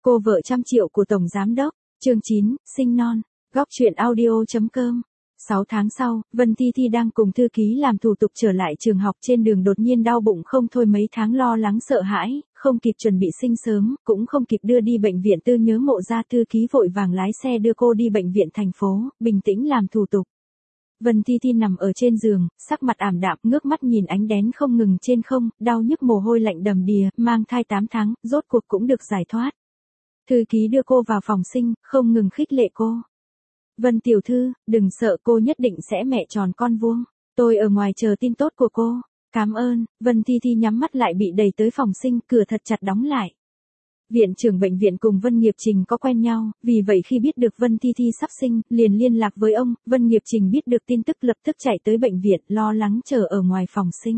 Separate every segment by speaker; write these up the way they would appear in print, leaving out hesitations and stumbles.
Speaker 1: Cô vợ trăm triệu của Tổng Giám Đốc, chương 9, sinh non, góc chuyện audio.com. 6 tháng sau, Vân Thi Thi đang cùng thư ký làm thủ tục trở lại trường học, trên đường đột nhiên đau bụng không thôi, mấy tháng lo lắng sợ hãi, không kịp chuẩn bị sinh sớm, cũng không kịp đưa đi bệnh viện tư nhớ mộ ra, thư ký vội vàng lái xe đưa cô đi bệnh viện thành phố, bình tĩnh làm thủ tục. Vân Thi Thi nằm ở trên giường, sắc mặt ảm đạm, ngước mắt nhìn ánh đèn không ngừng trên không, đau nhức mồ hôi lạnh đầm đìa, mang thai 8 tháng, rốt cuộc cũng được giải thoát. Thư ký đưa cô vào phòng sinh, không ngừng khích lệ cô. Vân tiểu thư, đừng sợ, cô nhất định sẽ mẹ tròn con vuông. Tôi ở ngoài chờ tin tốt của cô. Cảm ơn. Vân Thi Thi nhắm mắt lại bị đẩy tới phòng sinh, cửa thật chặt đóng lại. Viện trưởng bệnh viện cùng Vân Nghiệp Trình có quen nhau, vì vậy khi biết được Vân Thi Thi sắp sinh, liền liên lạc với ông. Vân Nghiệp Trình biết được tin tức lập tức chạy tới bệnh viện, lo lắng chờ ở ngoài phòng sinh.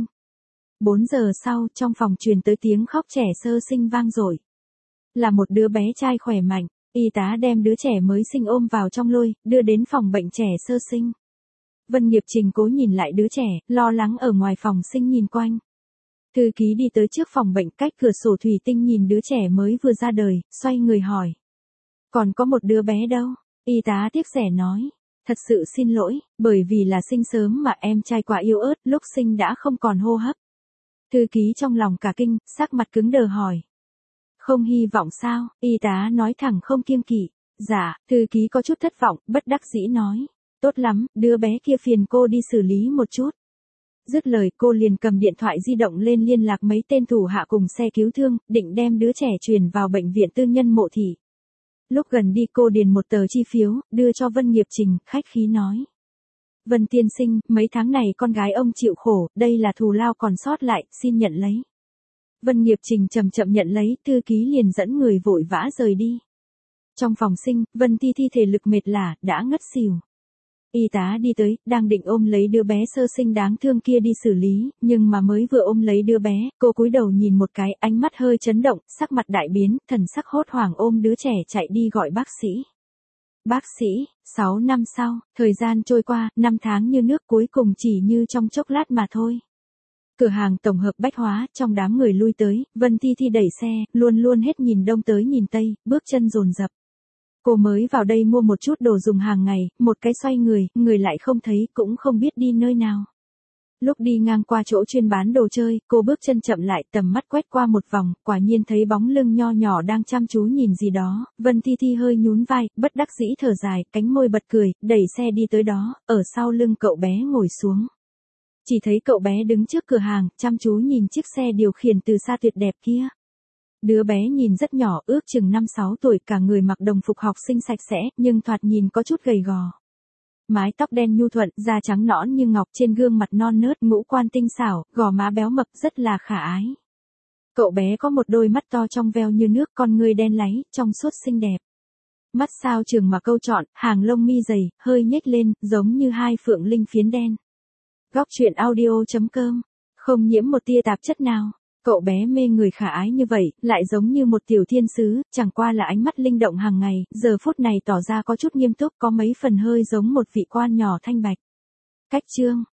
Speaker 1: 4 giờ sau, trong phòng truyền tới tiếng khóc trẻ sơ sinh vang dội. Là một đứa bé trai khỏe mạnh. Y tá đem đứa trẻ mới sinh ôm vào trong lôi, đưa đến phòng bệnh trẻ sơ sinh. Vân Nghiệp Trình cố nhìn lại đứa trẻ, lo lắng ở ngoài phòng sinh nhìn quanh. Thư ký đi tới trước phòng bệnh, cách cửa sổ thủy tinh nhìn đứa trẻ mới vừa ra đời, xoay người hỏi. Còn có một đứa bé đâu? Y tá tiếc rẻ nói. Thật sự xin lỗi, bởi vì là sinh sớm mà em trai quá yếu ớt, lúc sinh đã không còn hô hấp. Thư ký trong lòng cả kinh, sắc mặt cứng đờ hỏi. Không hy vọng sao? Y tá nói thẳng không kiêng kỵ. Dạ, thư ký có chút thất vọng, bất đắc dĩ nói. Tốt lắm, đứa bé kia phiền cô đi xử lý một chút. Dứt lời cô liền cầm điện thoại di động lên liên lạc mấy tên thủ hạ cùng xe cứu thương, định đem đứa trẻ truyền vào bệnh viện tư nhân Mộ Thị. Lúc gần đi cô điền một tờ chi phiếu, đưa cho Vân Nghiệp Trình, khách khí nói. Vân tiên sinh, mấy tháng này con gái ông chịu khổ, đây là thù lao còn sót lại, xin nhận lấy. Vân Nghiệp Trình chậm chậm nhận lấy, thư ký liền dẫn người vội vã rời đi. Trong phòng sinh, Vân Thi Thi thể lực mệt lả, đã ngất xỉu. Y tá đi tới, đang định ôm lấy đứa bé sơ sinh đáng thương kia đi xử lý, nhưng mà mới vừa ôm lấy đứa bé, cô cúi đầu nhìn một cái, ánh mắt hơi chấn động, sắc mặt đại biến, thần sắc hốt hoảng ôm đứa trẻ chạy đi gọi bác sĩ. Bác sĩ, 6 năm sau, thời gian trôi qua, 5 tháng như nước, cuối cùng chỉ như trong chốc lát mà thôi. Cửa hàng tổng hợp bách hóa, trong đám người lui tới, Vân Thi Thi đẩy xe, luôn luôn hết nhìn đông tới nhìn tây, bước chân dồn dập. Cô mới vào đây mua một chút đồ dùng hàng ngày, một cái xoay người lại không thấy, cũng không biết đi nơi nào. Lúc đi ngang qua chỗ chuyên bán đồ chơi, cô bước chân chậm lại, tầm mắt quét qua một vòng, quả nhiên thấy bóng lưng nho nhỏ đang chăm chú nhìn gì đó. Vân Thi Thi hơi nhún vai, bất đắc dĩ thở dài, cánh môi bật cười, đẩy xe đi tới đó, ở sau lưng cậu bé ngồi xuống. Chỉ thấy cậu bé đứng trước cửa hàng, chăm chú nhìn chiếc xe điều khiển từ xa tuyệt đẹp kia. Đứa bé nhìn rất nhỏ, ước chừng 5-6 tuổi, cả người mặc đồng phục học sinh sạch sẽ, nhưng thoạt nhìn có chút gầy gò. Mái tóc đen nhu thuận, da trắng nõn như ngọc, trên gương mặt non nớt, ngũ quan tinh xảo, gò má béo mập, rất là khả ái. Cậu bé có một đôi mắt to trong veo như nước, con ngươi đen láy, trong suốt xinh đẹp. Mắt sao trường mà câu trọn, hàng lông mi dày, hơi nhếch lên, giống như hai phượng linh phiến đen. Góc chuyện audio.com, không nhiễm một tia tạp chất nào. Cậu bé mê người khả ái như vậy, lại giống như một tiểu thiên sứ, chẳng qua là ánh mắt linh động hàng ngày, giờ phút này tỏ ra có chút nghiêm túc, có mấy phần hơi giống một vị quan nhỏ thanh bạch. Cách chương